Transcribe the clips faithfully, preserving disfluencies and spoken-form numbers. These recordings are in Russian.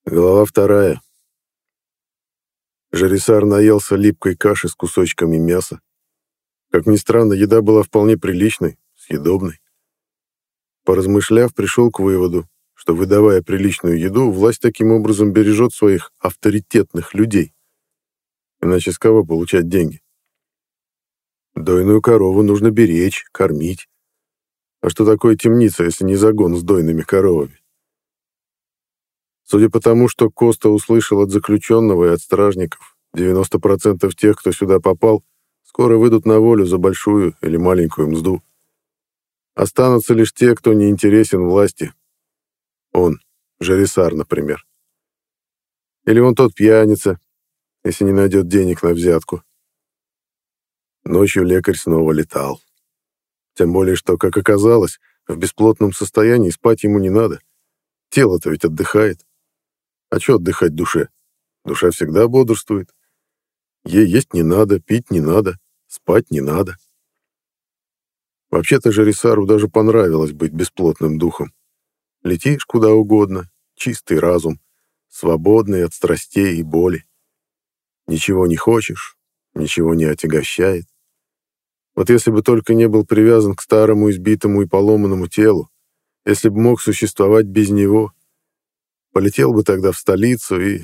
Глава вторая. Жарисар наелся липкой каши с кусочками мяса. Как ни странно, еда была вполне приличной, съедобной. Поразмышляв, пришел к выводу, что, выдавая приличную еду, власть таким образом бережет своих авторитетных людей. Иначе с кого получать деньги? Дойную корову нужно беречь, кормить. А что такое темница, если не загон с дойными коровами? Судя по тому, что Коста услышал от заключенного и от стражников, девяносто процентов тех, кто сюда попал, скоро выйдут на волю за большую или маленькую мзду. Останутся лишь те, кто не интересен власти. Он, Жарисар, например. Или он тот пьяница, если не найдет денег на взятку. Ночью лекарь снова летал. Тем более, что, как оказалось, в бесплотном состоянии спать ему не надо. Тело-то ведь отдыхает. А что отдыхать душе? Душа всегда бодрствует. Ей есть не надо, пить не надо, спать не надо. Вообще-то Жарисару даже понравилось быть бесплотным духом. Летишь куда угодно, чистый разум, свободный от страстей и боли. Ничего не хочешь, ничего не отягощает. Вот если бы только не был привязан к старому избитому и поломанному телу, если бы мог существовать без него, полетел бы тогда в столицу и...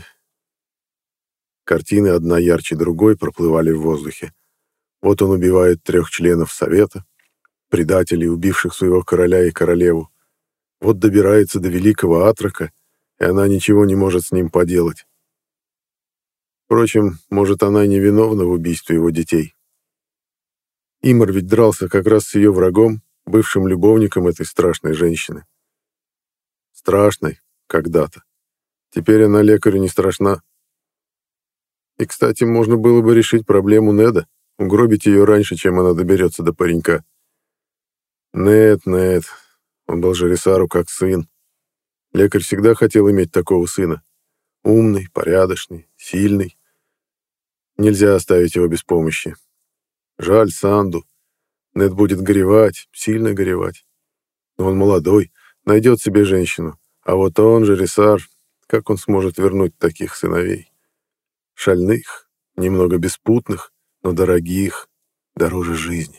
Картины одна ярче другой проплывали в воздухе. Вот он убивает трех членов совета, предателей, убивших своего короля и королеву. Вот добирается до великого Атрака, и она ничего не может с ним поделать. Впрочем, может, она не виновна в убийстве его детей. Имар ведь дрался как раз с ее врагом, бывшим любовником этой страшной женщины. Страшной когда-то. Теперь она лекарю не страшна. И, кстати, можно было бы решить проблему Неда, угробить ее раньше, чем она доберется до паренька. Нед, Нед, он был Жарисару как сын. Лекарь всегда хотел иметь такого сына. Умный, порядочный, сильный. Нельзя оставить его без помощи. Жаль Санду. Нед будет горевать, сильно горевать. Но он молодой, найдет себе женщину. А вот он, Жарисар, как он сможет вернуть таких сыновей? Шальных, немного беспутных, но дорогих, дороже жизни.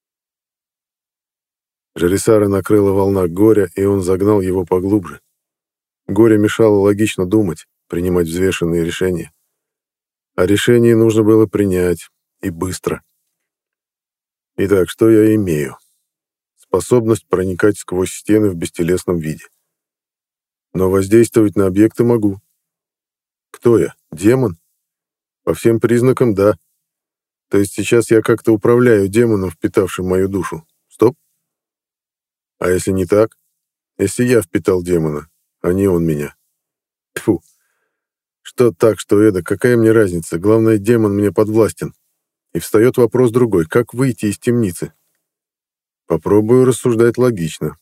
Жарисара накрыла волна горя, и он загнал его поглубже. Горе мешало логично думать, принимать взвешенные решения. А решение нужно было принять, и быстро. Итак, что я имею? Способность проникать сквозь стены в бестелесном виде. Но воздействовать на объекты могу. Кто я? Демон? По всем признакам, да. То есть сейчас я как-то управляю демоном, впитавшим мою душу. Стоп. А если не так? Если я впитал демона, а не он меня? Тьфу. Что так, что эдак, какая мне разница? Главное, демон мне подвластен. И встает вопрос другой. Как выйти из темницы? Попробую рассуждать логично.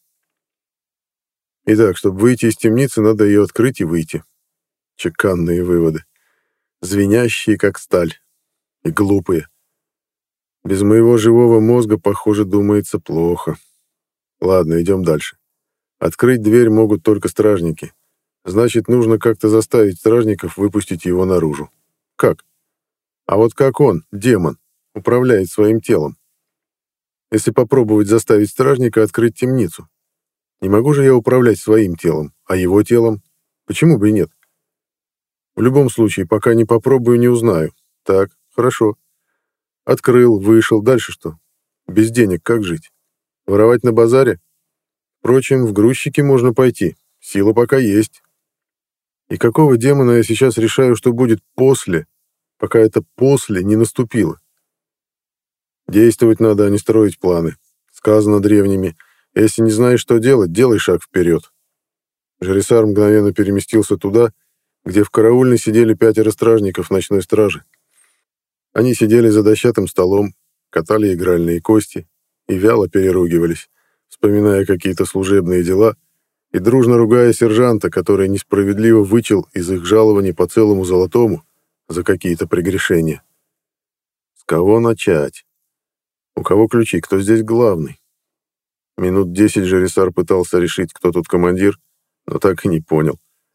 Итак, чтобы выйти из темницы, надо ее открыть и выйти. Чеканные выводы. Звенящие, как сталь. И глупые. Без моего живого мозга, похоже, думается плохо. Ладно, идем дальше. Открыть дверь могут только стражники. Значит, нужно как-то заставить стражников выпустить его наружу. Как? А вот как он, демон, управляет своим телом? Если попробовать заставить стражника открыть темницу. Не могу же я управлять своим телом, а его телом? Почему бы и нет? В любом случае, пока не попробую, не узнаю. Так, хорошо. Открыл, вышел, дальше что? Без денег как жить? Воровать на базаре? Впрочем, в грузчики можно пойти. Сила пока есть. И какого демона я сейчас решаю, что будет после, пока это «после» не наступило? Действовать надо, а не строить планы. Сказано древними: если не знаешь, что делать, делай шаг вперед. Жарисар мгновенно переместился туда, где в караульной сидели пятеро стражников ночной стражи. Они сидели за дощатым столом, катали игральные кости и вяло переругивались, вспоминая какие-то служебные дела и дружно ругая сержанта, который несправедливо вычел из их жалований по целому золотому за какие-то прегрешения. С кого начать? У кого ключи? Кто здесь главный? Минут десять Жарисар пытался решить, кто тут командир, но так и не понял.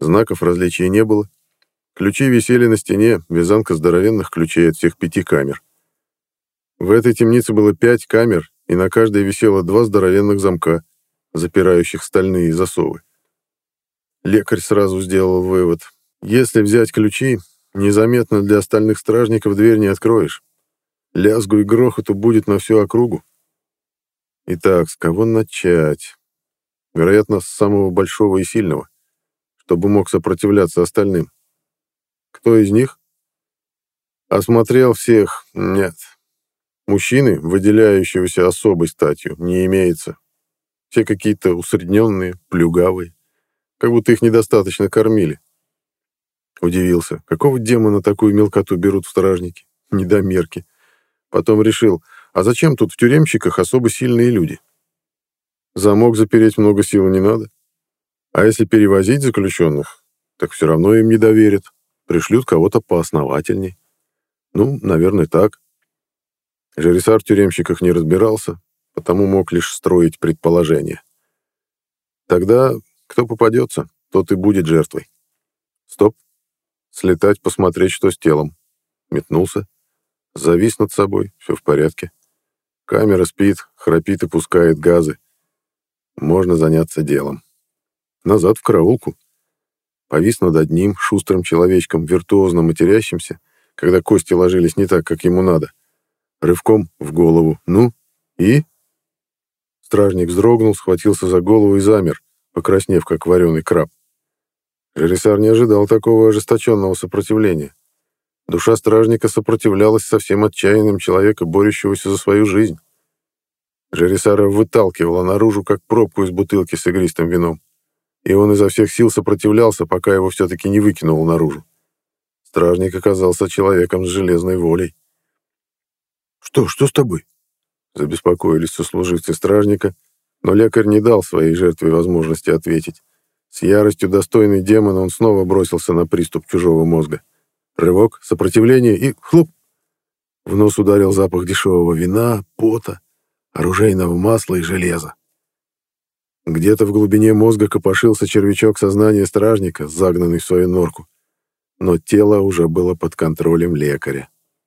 Знаков различия не было. Ключи висели на стене, вязанка здоровенных ключей от всех пяти камер. В этой темнице было пять камер, и на каждой висело два здоровенных замка, запирающих стальные засовы. Лекарь сразу сделал вывод. Если взять ключи, незаметно для остальных стражников дверь не откроешь. Лязгу и грохоту будет на всю округу. Итак, с кого начать? Вероятно, с самого большого и сильного, чтобы мог сопротивляться остальным. Кто из них? Осмотрел всех? Нет. Мужчины, выделяющегося особой статью, не имеется. Все какие-то усредненные, плюгавые, как будто их недостаточно кормили. Удивился, какого демона такую мелкоту берут в стражники? Недомерки. Потом решил, а зачем тут в тюремщиках особо сильные люди? Замок запереть много сил не надо. А если перевозить заключенных, так все равно им не доверят. Пришлют кого-то поосновательней. Ну, наверное, так. Жересар в тюремщиках не разбирался, потому мог лишь строить предположения. Тогда кто попадется, тот и будет жертвой. Стоп. Слетать, посмотреть, что с телом. Метнулся. Завис над собой, все в порядке. Камера спит, храпит и пускает газы. Можно заняться делом. Назад в караулку. Повис над одним шустрым человечком, виртуозно матерящимся, когда кости ложились не так, как ему надо. Рывком в голову. Ну, и? Стражник вздрогнул, схватился за голову и замер, покраснев, как вареный краб. Жересар не ожидал такого ожесточенного сопротивления. Душа стражника сопротивлялась совсем отчаянным человека, борющегося за свою жизнь. Жересара выталкивала наружу, как пробку из бутылки с игристым вином. И он изо всех сил сопротивлялся, пока его все-таки не выкинул наружу. Стражник оказался человеком с железной волей. «Что, что с тобой?» Забеспокоились сослуживцы стражника, но лекарь не дал своей жертве возможности ответить. С яростью достойный демона он снова бросился на приступ чужого мозга. Рывок, сопротивление и хлоп! В нос ударил запах дешевого вина, пота, оружейного масла и железа. Где-то в глубине мозга копошился червячок сознания стражника, загнанный в свою норку. Но тело уже было под контролем лекаря.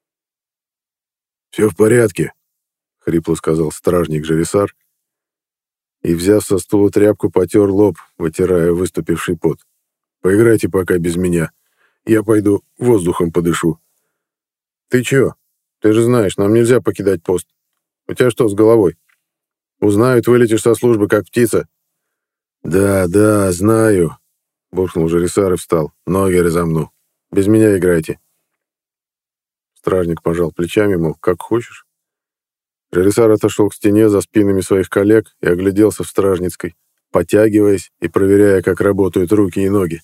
«Все в порядке», — хрипло сказал стражник Жересар, и, взяв со стула тряпку, потер лоб, вытирая выступивший пот. «Поиграйте пока без меня. Я пойду воздухом подышу». «Ты чё? Ты же знаешь, нам нельзя покидать пост. У тебя что с головой? Узнают, вылетишь со службы, как птица». «Да, да, знаю», — буркнул Жересар и встал. «Ноги разомну. Без меня играйте». Стражник пожал плечами, мол, как хочешь. Жересар отошел к стене за спинами своих коллег и огляделся в стражницкой, потягиваясь и проверяя, как работают руки и ноги.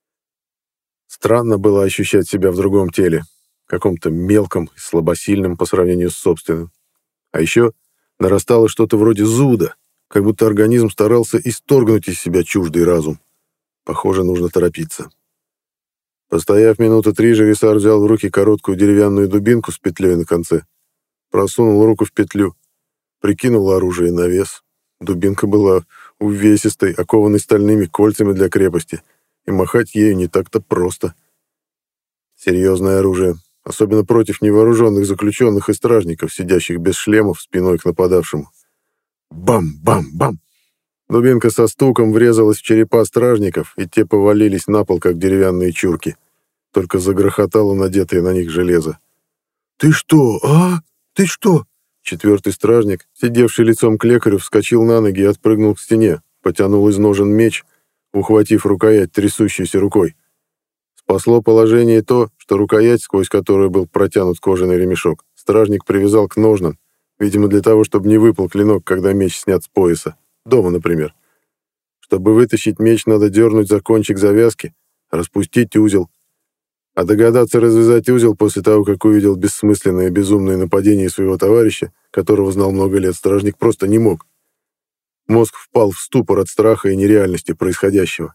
Странно было ощущать себя в другом теле, каком-то мелком и слабосильном по сравнению с собственным. А еще нарастало что-то вроде зуда, как будто организм старался исторгнуть из себя чуждый разум. Похоже, нужно торопиться. Постояв минуты три, Жересар взял в руки короткую деревянную дубинку с петлей на конце, просунул руку в петлю, прикинул оружие на вес. Дубинка была увесистой, окованной стальными кольцами для крепости, и махать ею не так-то просто. Серьезное оружие, особенно против невооруженных заключенных и стражников, сидящих без шлемов спиной к нападавшему. Бам-бам-бам! Дубинка со стуком врезалась в черепа стражников, и те повалились на пол, как деревянные чурки. Только загрохотало надетое на них железо. «Ты что, а? Ты что?» Четвертый стражник, сидевший лицом к лекарю, вскочил на ноги и отпрыгнул к стене, потянул из ножен меч, ухватив рукоять трясущейся рукой. Спасло положение то, что рукоять, сквозь которую был протянут кожаный ремешок, стражник привязал к ножнам, видимо, для того, чтобы не выпал клинок, когда меч снят с пояса. Дома, например. Чтобы вытащить меч, надо дернуть за кончик завязки, распустить узел. А догадаться развязать узел после того, как увидел бессмысленное и безумное нападение своего товарища, которого знал много лет, стражник просто не мог. Мозг впал в ступор от страха и нереальности происходящего.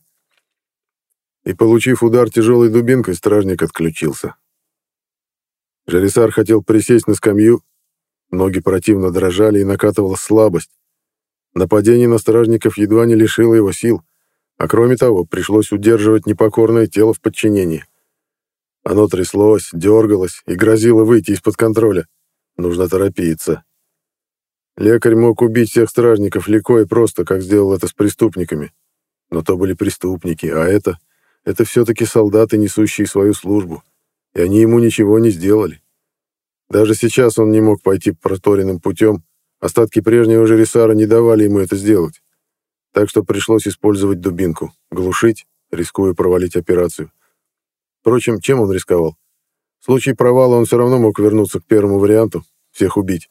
И, получив удар тяжелой дубинкой, стражник отключился. Жересар хотел присесть на скамью, ноги противно дрожали и накатывала слабость. Нападение на стражников едва не лишило его сил, А кроме того, пришлось удерживать непокорное тело в подчинении. Оно тряслось, дергалось и грозило выйти из-под контроля. Нужно торопиться. Лекарь мог убить всех стражников легко и просто, как сделал это с преступниками. Но то были преступники, а это... Это все-таки солдаты, несущие свою службу. И они ему ничего не сделали. Даже сейчас он не мог пойти проторенным путем. Остатки прежнего Жерисара не давали ему это сделать. Так что пришлось использовать дубинку, глушить, рискуя провалить операцию. Впрочем, чем он рисковал? В случае провала он все равно мог вернуться к первому варианту — всех убить.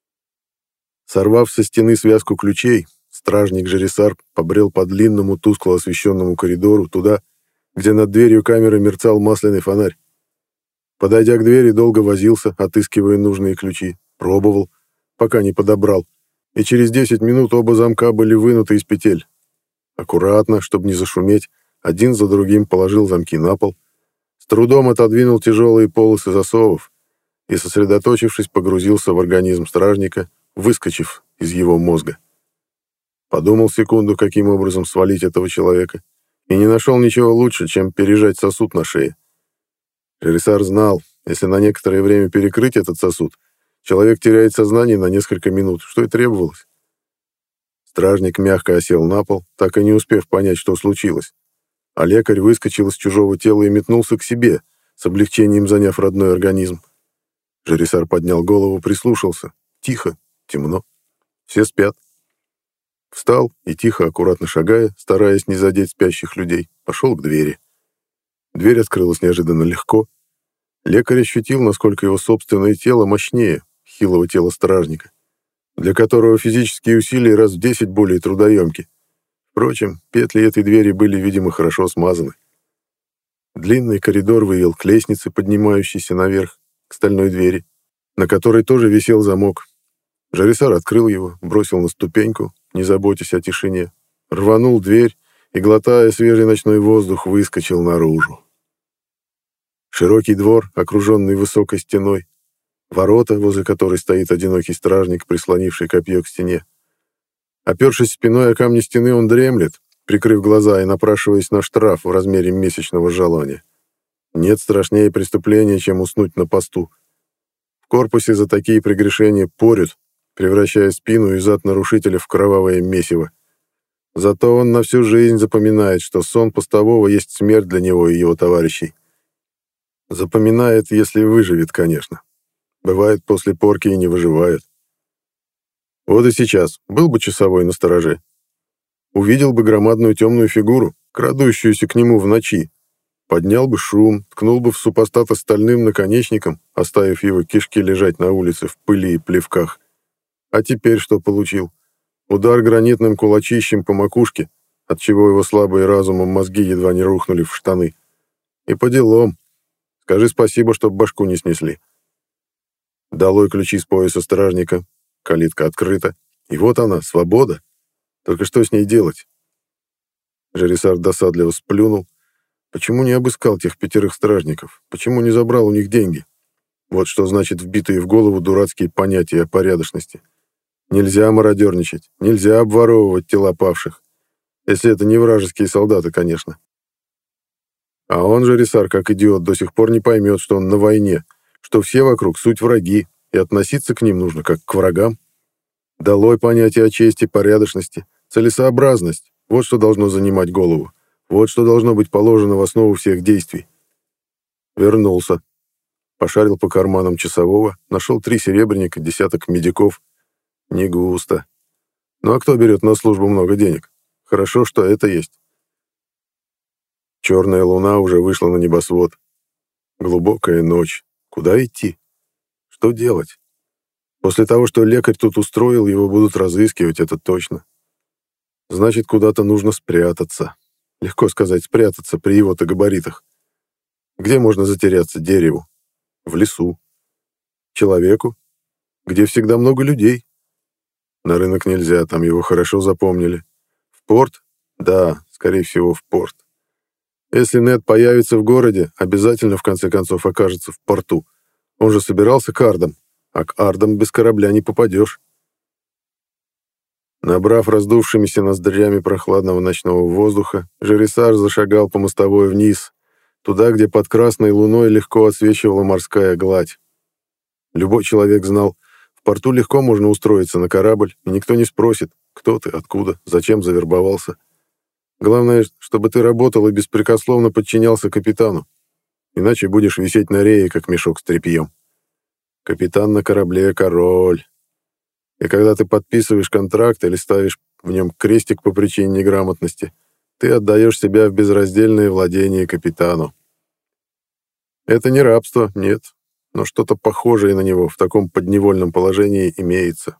Сорвав со стены связку ключей, стражник Жерисар побрел по длинному тускло освещенному коридору туда, где над дверью камеры мерцал масляный фонарь. Подойдя к двери, долго возился, отыскивая нужные ключи, пробовал, пока не подобрал, и через десять минут оба замка были вынуты из петель. Аккуратно, чтобы не зашуметь, один за другим положил замки на пол, с трудом отодвинул тяжелые полосы засовов и, сосредоточившись, погрузился в организм стражника, выскочив из его мозга. Подумал секунду, каким образом свалить этого человека, и не нашел ничего лучше, чем пережать сосуд на шее. Жерисар знал, если на некоторое время перекрыть этот сосуд, человек теряет сознание на несколько минут, что и требовалось. Стражник мягко осел на пол, так и не успев понять, что случилось. А лекарь выскочил из чужого тела и метнулся к себе, с облегчением заняв родной организм. Жерисар поднял голову, прислушался. Тихо, темно. Все спят. Встал и, тихо, аккуратно шагая, стараясь не задеть спящих людей, пошел к двери. Дверь открылась неожиданно легко. Лекарь ощутил, насколько его собственное тело мощнее хилого тела стражника, для которого физические усилия раз в десять более трудоемки. Впрочем, петли этой двери были, видимо, хорошо смазаны. Длинный коридор вывел к лестнице, поднимающейся наверх, к стальной двери, на которой тоже висел замок. Жерисар открыл его, бросил на ступеньку, не заботясь о тишине, рванул дверь и, глотая свежий ночной воздух, выскочил наружу. Широкий двор, окруженный высокой стеной, ворота, возле которой стоит одинокий стражник, прислонивший копье к стене. Опершись спиной о камни стены, он дремлет, прикрыв глаза и напрашиваясь на штраф в размере месячного жалования. Нет страшнее преступления, чем уснуть на посту. В корпусе за такие прегрешения порют, превращая спину и зад нарушителя в кровавое месиво. Зато он на всю жизнь запоминает, что сон постового есть смерть для него и его товарищей. Запоминает, если выживет, конечно. Бывает, после порки и не выживают. Вот и сейчас был бы часовой на стороже. Увидел бы громадную темную фигуру, крадущуюся к нему в ночи. Поднял бы шум, ткнул бы в супостата стальным наконечником, оставив его кишки лежать на улице в пыли и плевках. А теперь что получил? Удар гранитным кулачищем по макушке, отчего его слабые разумом мозги едва не рухнули в штаны. И по делам. Скажи спасибо, чтоб башку не снесли. Долой ключи с пояса стражника. Калитка открыта. И вот она, свобода. Только что с ней делать? Жерисар досадливо сплюнул. Почему не обыскал тех пятерых стражников? Почему не забрал у них деньги? Вот что значит вбитые в голову дурацкие понятия о порядочности. Нельзя мародерничать, нельзя обворовывать тела павших. Если это не вражеские солдаты, конечно. А он, Жерисар, как идиот, до сих пор не поймет, что он на войне, что все вокруг суть враги, и относиться к ним нужно как к врагам. Долой понятие о чести, порядочности, целесообразность. Вот что должно занимать голову. Вот что должно быть положено в основу всех действий. Вернулся. Пошарил по карманам часового, нашел три серебряника, десяток медиков. Не густо. Ну а кто берет на службу много денег? Хорошо, что это есть. Черная луна уже вышла на небосвод. Глубокая ночь. Куда идти? Что делать? После того, что лекарь тут устроил, его будут разыскивать, это точно. Значит, куда-то нужно спрятаться. Легко сказать, спрятаться при его-то габаритах. Где можно затеряться? Дереву. В лесу. Человеку? Где всегда много людей. На рынок нельзя, там его хорошо запомнили. В порт? Да, скорее всего, в порт. Если Нед появится в городе, обязательно в конце концов окажется в порту. Он же собирался к Ардам, а к Ардам без корабля не попадешь. Набрав раздувшимися ноздрями прохладного ночного воздуха, Жерисар зашагал по мостовой вниз, туда, где под красной луной легко отсвечивала морская гладь. Любой человек знал, в порту легко можно устроиться на корабль, и никто не спросит, кто ты, откуда, зачем завербовался. Главное, чтобы ты работал и беспрекословно подчинялся капитану, иначе будешь висеть на рее, как мешок с тряпьем. Капитан на корабле — король. И когда ты подписываешь контракт или ставишь в нем крестик по причине неграмотности, ты отдаешь себя в безраздельное владение капитану. Это не рабство, нет, но что-то похожее на него в таком подневольном положении имеется.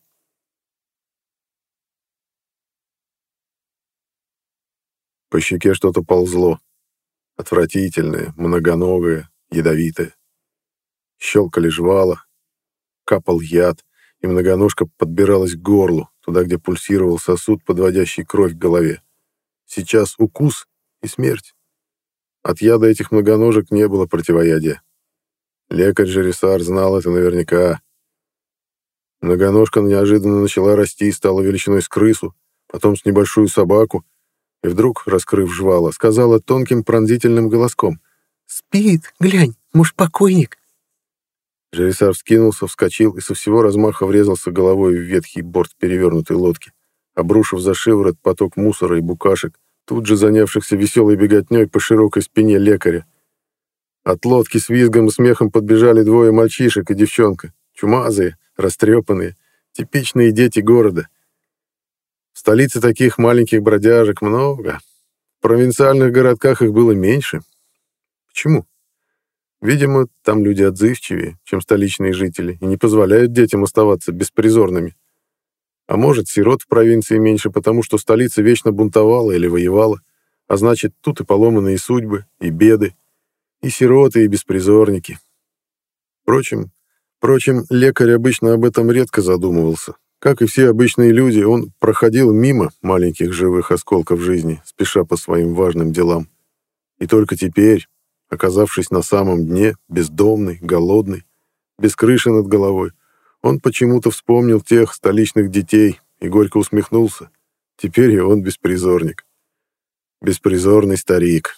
По щеке что-то ползло. Отвратительное, многоногое, ядовитое. Щелкали жвала, капал яд, и многоножка подбиралась к горлу, туда, где пульсировал сосуд, подводящий кровь к голове. Сейчас укус и смерть. От яда этих многоножек не было противоядия. Лекарь Жерисар знал это наверняка. Многоножка неожиданно начала расти и стала величиной с крысу, потом с небольшую собаку, и вдруг, раскрыв жвала, сказала тонким пронзительным голоском: «Спит, глянь, муж покойник». Жерисар вскинулся, вскочил и со всего размаха врезался головой в ветхий борт перевернутой лодки, обрушив за шиворот поток мусора и букашек, тут же занявшихся веселой беготней по широкой спине лекаря. От лодки с визгом и смехом подбежали двое мальчишек и девчонка, чумазые, растрепанные, типичные дети города. В столице таких маленьких бродяжек много. В провинциальных городках их было меньше. Почему? Видимо, там люди отзывчивее, чем столичные жители, и не позволяют детям оставаться беспризорными. А может, сирот в провинции меньше, потому что столица вечно бунтовала или воевала, а значит, тут и поломанные судьбы, и беды, и сироты, и беспризорники. Впрочем, впрочем, лекарь обычно об этом редко задумывался. Как и все обычные люди, он проходил мимо маленьких живых осколков жизни, спеша по своим важным делам. И только теперь, оказавшись на самом дне, бездомный, голодный, без крыши над головой, он почему-то вспомнил тех столичных детей и горько усмехнулся. Теперь и он беспризорник. Беспризорный старик.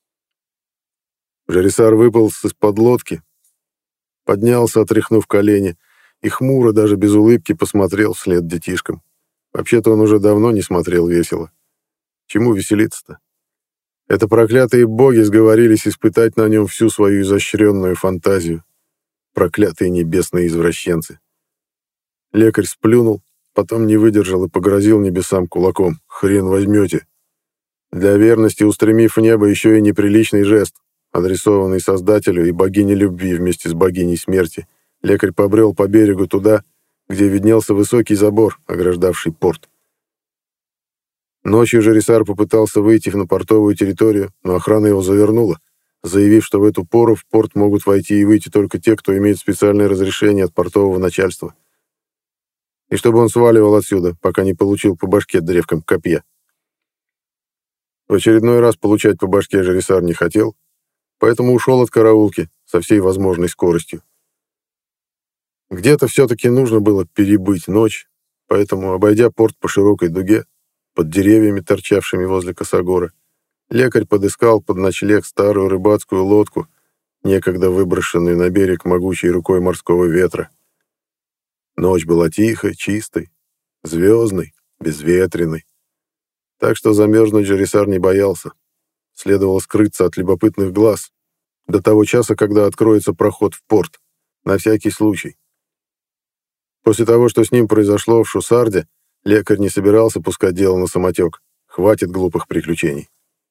Жерисар выполз из-под лодки, поднялся, отряхнув колени, и хмуро, даже без улыбки, посмотрел вслед детишкам. Вообще-то он уже давно не смотрел весело. Чему веселиться-то? Это проклятые боги сговорились испытать на нем всю свою изощренную фантазию. Проклятые небесные извращенцы. Лекарь сплюнул, потом не выдержал и погрозил небесам кулаком. Хрен возьмете. Для верности устремив в небо еще и неприличный жест, адресованный Создателю и богине любви вместе с богиней смерти, лекарь побрел по берегу туда, где виднелся высокий забор, ограждавший порт. Ночью Жерисар попытался выйти на портовую территорию, но охрана его завернула, заявив, что в эту пору в порт могут войти и выйти только те, кто имеет специальное разрешение от портового начальства. И чтобы он сваливал отсюда, пока не получил по башке древком копья. В очередной раз получать по башке Жерисар не хотел, поэтому ушел от караулки со всей возможной скоростью. Где-то все-таки нужно было перебыть ночь, поэтому, обойдя порт по широкой дуге, под деревьями, торчавшими возле косогора, лекарь подыскал под ночлег старую рыбацкую лодку, некогда выброшенную на берег могучей рукой морского ветра. Ночь была тихой, чистой, звездной, безветренной. Так что замерзнуть Жерисар не боялся. Следовало скрыться от любопытных глаз до того часа, когда откроется проход в порт, на всякий случай. После того, что с ним произошло в Шусарде, лекарь не собирался пускать дело на самотек. Хватит глупых приключений.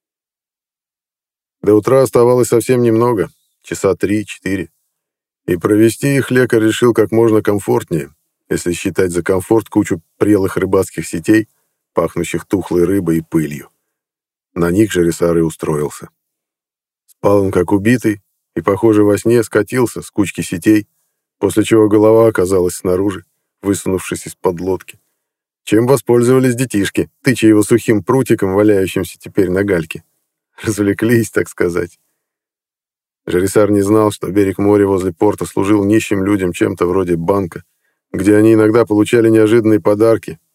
До утра оставалось совсем немного, часа три-четыре. И провести их лекарь решил как можно комфортнее, если считать за комфорт кучу прелых рыбацких сетей, пахнущих тухлой рыбой и пылью. На них Жерисар и устроился. Спал он как убитый и, похоже, во сне скатился с кучки сетей, после чего голова оказалась снаружи, высунувшись из-под лодки. Чем воспользовались детишки, тыча его сухим прутиком, валяющимся теперь на гальке. Развлеклись, так сказать. Жерисар не знал, что берег моря возле порта служил нищим людям чем-то вроде банка, где они иногда получали неожиданные подарки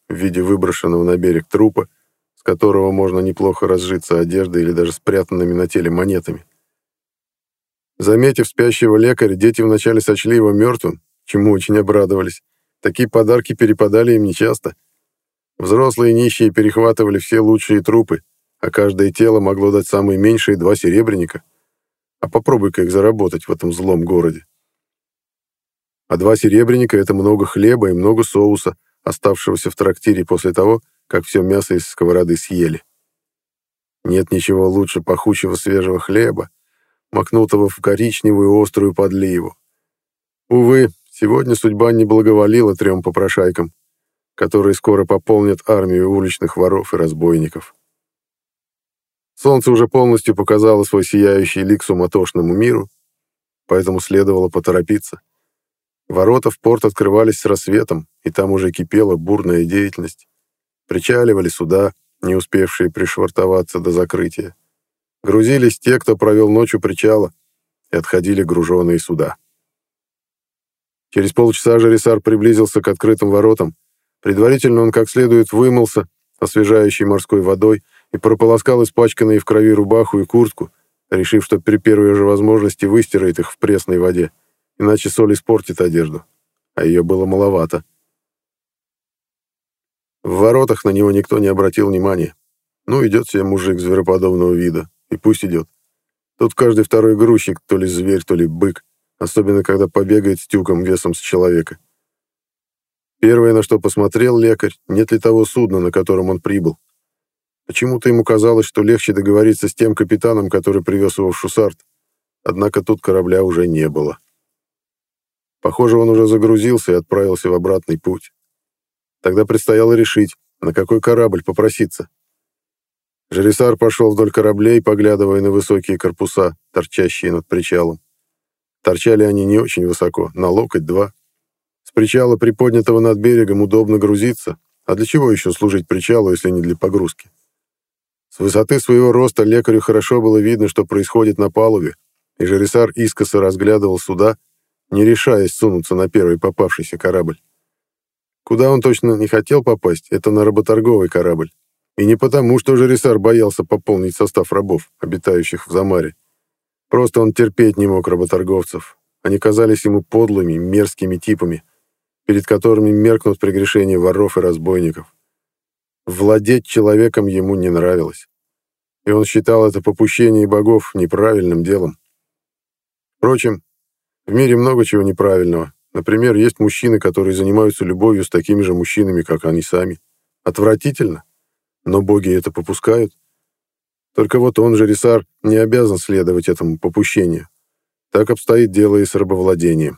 в виде выброшенного на берег трупа, с которого можно неплохо разжиться одеждой или даже спрятанными на теле монетами. Заметив спящего лекаря, дети вначале сочли его мертвым, чему очень обрадовались. Такие подарки перепадали им нечасто. Взрослые нищие перехватывали все лучшие трупы, а каждое тело могло дать самые меньшие два серебряника. А попробуй-ка их заработать в этом злом городе. А два серебряника — это много хлеба и много соуса, оставшегося в трактире после того, как все мясо из сковороды съели. Нет ничего лучше пахучего свежего хлеба, макнутого в коричневую острую подливу. Увы, сегодня судьба не благоволила трем попрошайкам, которые скоро пополнят армию уличных воров и разбойников. Солнце уже полностью показало свой сияющий лик суматошному миру, поэтому следовало поторопиться. Ворота в порт открывались с рассветом, и там уже кипела бурная деятельность. Причаливали суда, не успевшие пришвартоваться до закрытия. Грузились те, кто провел ночь у причала, и отходили груженные суда. Через полчаса Жарисар приблизился к открытым воротам. Предварительно он как следует вымылся освежающей морской водой и прополоскал испачканные в крови рубаху и куртку, решив, что при первой же возможности выстирает их в пресной воде, иначе соль испортит одежду, а ее было маловато. В воротах на него никто не обратил внимания. Ну, идет себе мужик звероподобного вида, и пусть идет. Тут каждый второй грузчик то ли зверь, то ли бык, особенно когда побегает с тюком весом с человека. Первое, на что посмотрел лекарь, нет ли того судна, на котором он прибыл. Почему-то ему казалось, что легче договориться с тем капитаном, который привез его в Шусарт, однако тут корабля уже не было. Похоже, он уже загрузился и отправился в обратный путь. Тогда предстояло решить, на какой корабль попроситься. Жарисар пошел вдоль кораблей, поглядывая на высокие корпуса, торчащие над причалом. Торчали они не очень высоко, на локоть-два. С причала, приподнятого над берегом, удобно грузиться, а для чего еще служить причалу, если не для погрузки? С высоты своего роста лекарю хорошо было видно, что происходит на палубе, и Жарисар искоса разглядывал суда, не решаясь сунуться на первый попавшийся корабль. Куда он точно не хотел попасть, это на работорговый корабль. И не потому, что Жарисар боялся пополнить состав рабов, обитающих в Замаре. Просто он терпеть не мог работорговцев. Они казались ему подлыми, мерзкими типами, перед которыми меркнут прегрешения воров и разбойников. Владеть человеком ему не нравилось. И он считал это попущение богов неправильным делом. Впрочем, в мире много чего неправильного. Например, есть мужчины, которые занимаются любовью с такими же мужчинами, как они сами. Отвратительно, но боги это попускают. Только вот он, Жарисар, не обязан следовать этому попущению. Так обстоит дело и с рабовладением.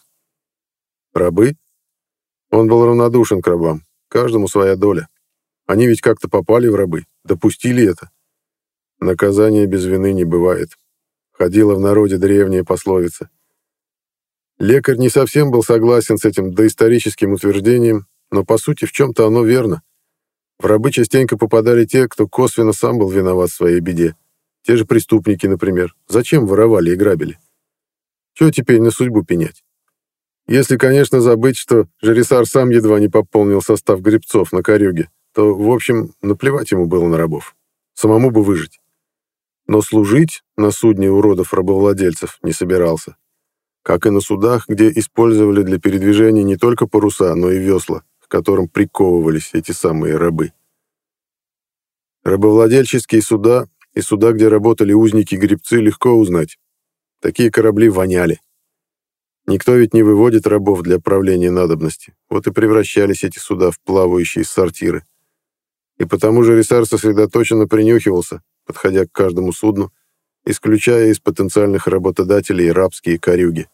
Рабы? Он был равнодушен к рабам. Каждому своя доля. Они ведь как-то попали в рабы, допустили это. Наказание без вины не бывает. Ходила в народе древняя пословица. Лекарь не совсем был согласен с этим доисторическим утверждением, но по сути в чем-то оно верно. В рабы частенько попадали те, кто косвенно сам был виноват в своей беде. Те же преступники, например. Зачем воровали и грабили? Чего теперь на судьбу пенять? Если, конечно, забыть, что Жарисар сам едва не пополнил состав гребцов на корюге, то, в общем, наплевать ему было на рабов. Самому бы выжить. Но служить на судне уродов-рабовладельцев не собирался. Как и на судах, где использовали для передвижения не только паруса, но и весла, к которым приковывались эти самые рабы. Рабовладельческие суда и суда, где работали узники-гребцы, легко узнать. Такие корабли воняли. Никто ведь не выводит рабов для правления надобности. Вот и превращались эти суда в плавающие сортиры. И потому Жарисар сосредоточенно принюхивался, подходя к каждому судну, исключая из потенциальных работодателей рабские корюги.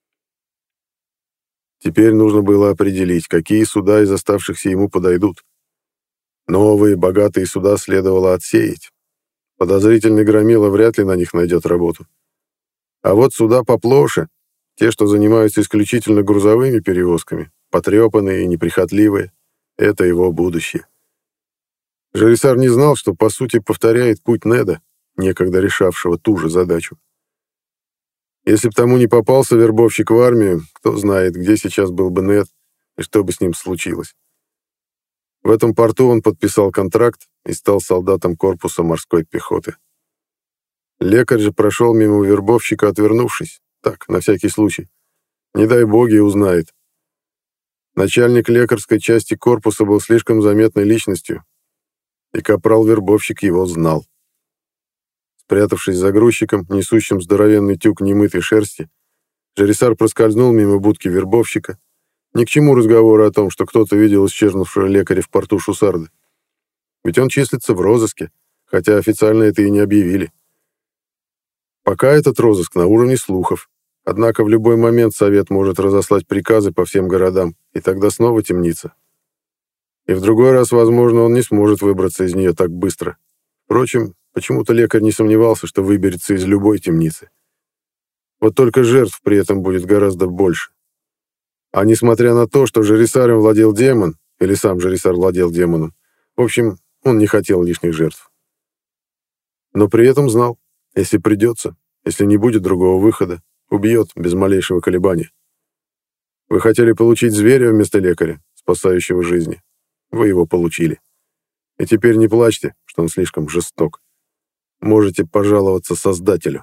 Теперь нужно было определить, какие суда из оставшихся ему подойдут. Новые, богатые суда следовало отсеять. Подозрительный громила вряд ли на них найдет работу. А вот суда поплоше, те, что занимаются исключительно грузовыми перевозками, потрепанные и неприхотливые, это его будущее. Жарисар не знал, что по сути повторяет путь Неда, некогда решавшего ту же задачу. Если б тому не попался вербовщик в армию, кто знает, где сейчас был бы Нед и что бы с ним случилось. В этом порту он подписал контракт и стал солдатом корпуса морской пехоты. Лекарь же прошел мимо вербовщика, отвернувшись. Так, на всякий случай. Не дай боги, узнает. Начальник лекарской части корпуса был слишком заметной личностью, и капрал-вербовщик его знал. Спрятавшись за грузчиком, несущим здоровенный тюк немытой шерсти, Жарисар проскользнул мимо будки вербовщика. Ни к чему разговоры о том, что кто-то видел исчезнувшего лекаря в порту Шусарды. Ведь он числится в розыске, хотя официально это и не объявили. Пока этот розыск на уровне слухов. Однако в любой момент Совет может разослать приказы по всем городам, и тогда снова темница. И в другой раз, возможно, он не сможет выбраться из нее так быстро. Впрочем, почему-то лекарь не сомневался, что выберется из любой темницы. Вот только жертв при этом будет гораздо больше. А несмотря на то, что Жарисаром владел демон, или сам Жарисар владел демоном, в общем, он не хотел лишних жертв. Но при этом знал, если придется, если не будет другого выхода, убьет без малейшего колебания. Вы хотели получить зверя вместо лекаря, спасающего жизни. Вы его получили. И теперь не плачьте, что он слишком жесток. Можете пожаловаться Создателю.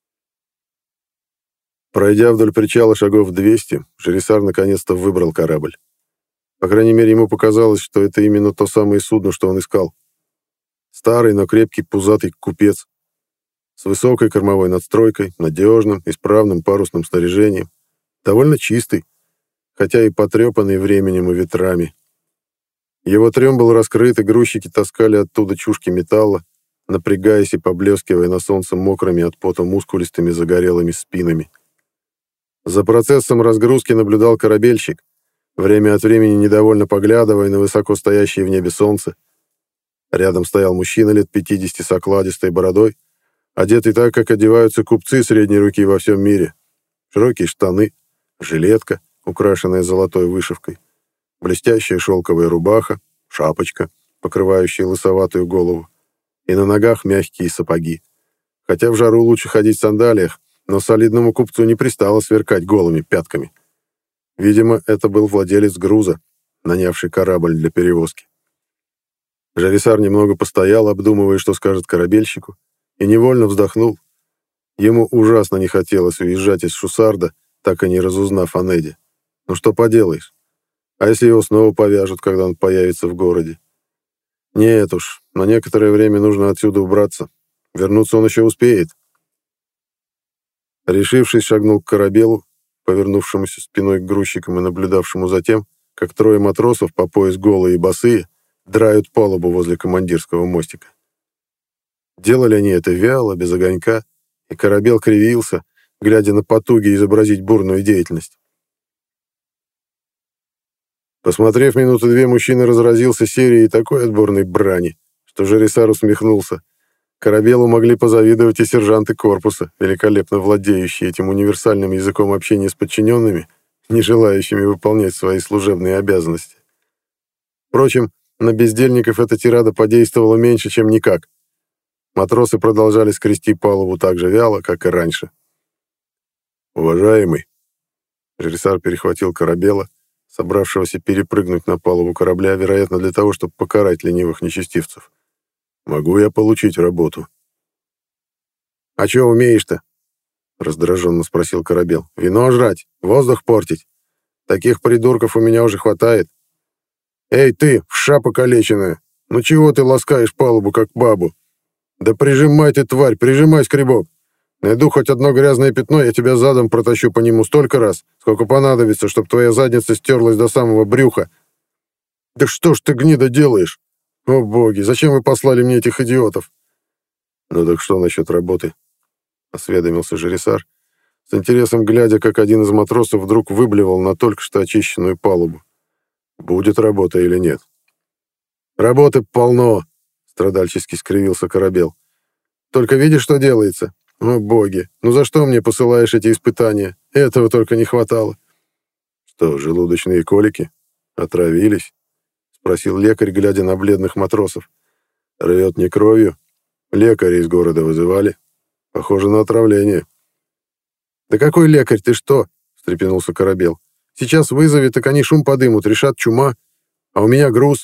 Пройдя вдоль причала шагов двести, Жарисар наконец-то выбрал корабль. По крайней мере, ему показалось, что это именно то самое судно, что он искал. Старый, но крепкий пузатый купец. С высокой кормовой надстройкой, надежным, исправным парусным снаряжением. Довольно чистый, хотя и потрепанный временем и ветрами. Его трюм был раскрыт, и грузчики таскали оттуда чушки металла, напрягаясь и поблескивая на солнце мокрыми от пота мускулистыми загорелыми спинами. За процессом разгрузки наблюдал корабельщик, время от времени недовольно поглядывая на высоко стоящее в небе солнце. Рядом стоял мужчина лет пятидесяти с окладистой бородой, одетый так, как одеваются купцы средней руки во всем мире. Широкие штаны, жилетка, украшенная золотой вышивкой, блестящая шелковая рубаха, шапочка, покрывающая лысоватую голову, и на ногах мягкие сапоги. Хотя в жару лучше ходить в сандалиях, но солидному купцу не пристало сверкать голыми пятками. Видимо, это был владелец груза, нанявший корабль для перевозки. Жарисар немного постоял, обдумывая, что скажет корабельщику, и невольно вздохнул. Ему ужасно не хотелось уезжать из Шусарда, так и не разузнав о Неде. Ну что поделаешь? А если его снова повяжут, когда он появится в городе? Нет уж, на некоторое время нужно отсюда убраться. Вернуться он еще успеет. Решившись, шагнул к корабелу, повернувшемуся спиной к грузчикам и наблюдавшему за тем, как трое матросов по пояс голые и босые драют палубу возле командирского мостика. Делали они это вяло, без огонька, и корабел кривился, глядя на потуги изобразить бурную деятельность. Посмотрев минуты две, мужчина разразился серией такой отборной брани, что Жарисар усмехнулся. Корабелу могли позавидовать и сержанты корпуса, великолепно владеющие этим универсальным языком общения с подчиненными, не желающими выполнять свои служебные обязанности. Впрочем, на бездельников эта тирада подействовала меньше, чем никак. Матросы продолжали скрести палубу так же вяло, как и раньше. «Уважаемый!» Жарисар перехватил корабела, собравшегося перепрыгнуть на палубу корабля, вероятно, для того, чтобы покарать ленивых нечестивцев. «Могу я получить работу?» «А что умеешь-то?» — раздраженно спросил корабел. «Вино жрать? Воздух портить? Таких придурков у меня уже хватает. Эй, ты, вша покалеченная! Ну чего ты ласкаешь палубу, как бабу? Да прижимай ты, тварь, прижимай, скребок! Найду хоть одно грязное пятно, я тебя задом протащу по нему столько раз, сколько понадобится, чтобы твоя задница стерлась до самого брюха. Да что ж ты, гнида, делаешь? О, боги, зачем вы послали мне этих идиотов?» «Ну так что насчет работы?» — осведомился Жарисар, с интересом глядя, как один из матросов вдруг выблевал на только что очищенную палубу. «Будет работа или нет?» «Работы полно!» — страдальчески скривился корабел. «Только видишь, что делается? О, боги, ну за что мне посылаешь эти испытания? Этого только не хватало». «Что, желудочные колики? Отравились?» — спросил лекарь, глядя на бледных матросов. «Рвет не кровью? Лекаря из города вызывали? Похоже на отравление». «Да какой лекарь, ты что?» — встрепенулся корабел. «Сейчас вызовет, так они шум подымут, решат чума. А у меня груз.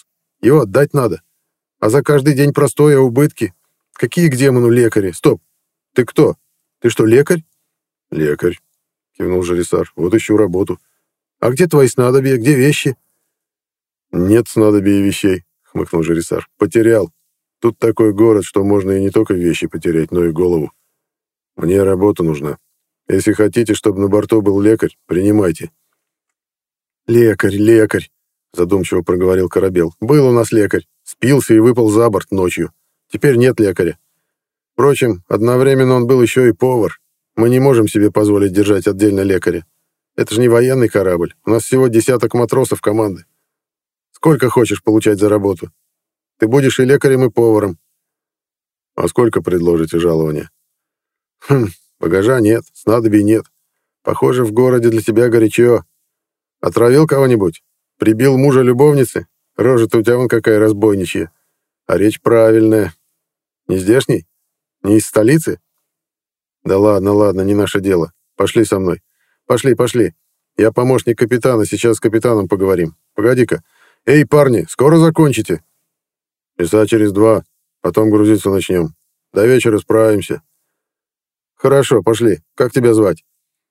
Его отдать надо. А за каждый день простоя убытки. Какие к демону лекари? Стоп! Ты кто? Ты что, лекарь?» «Лекарь», — кивнул Жарисар. «Вот ищу работу». «А где твои снадобья? Где вещи?» «Нет снадобий и вещей», — хмыкнул Жарисар. «Потерял. Тут такой город, что можно и не только вещи потерять, но и голову. Мне работа нужна. Если хотите, чтобы на борту был лекарь, принимайте». «Лекарь, лекарь», — задумчиво проговорил Корабел. «Был у нас лекарь. Спился и выпал за борт ночью. Теперь нет лекаря. Впрочем, одновременно он был еще и повар. Мы не можем себе позволить держать отдельно лекаря. Это же не военный корабль. У нас всего десяток матросов команды. Сколько хочешь получать за работу? Ты будешь и лекарем, и поваром». «А сколько предложите жалования?» «Хм, багажа нет, снадобий нет. Похоже, в городе для тебя горячо. Отравил кого-нибудь? Прибил мужа любовницы? Рожа-то у тебя вон какая разбойничья. А речь правильная. Не здешний? Не из столицы? Да ладно, ладно, не наше дело. Пошли со мной. Пошли, пошли. Я помощник капитана, сейчас с капитаном поговорим. Погоди-ка. Эй, парни, скоро закончите?» «Часа через два. Потом грузиться начнем. До вечера справимся». «Хорошо, пошли. Как тебя звать?»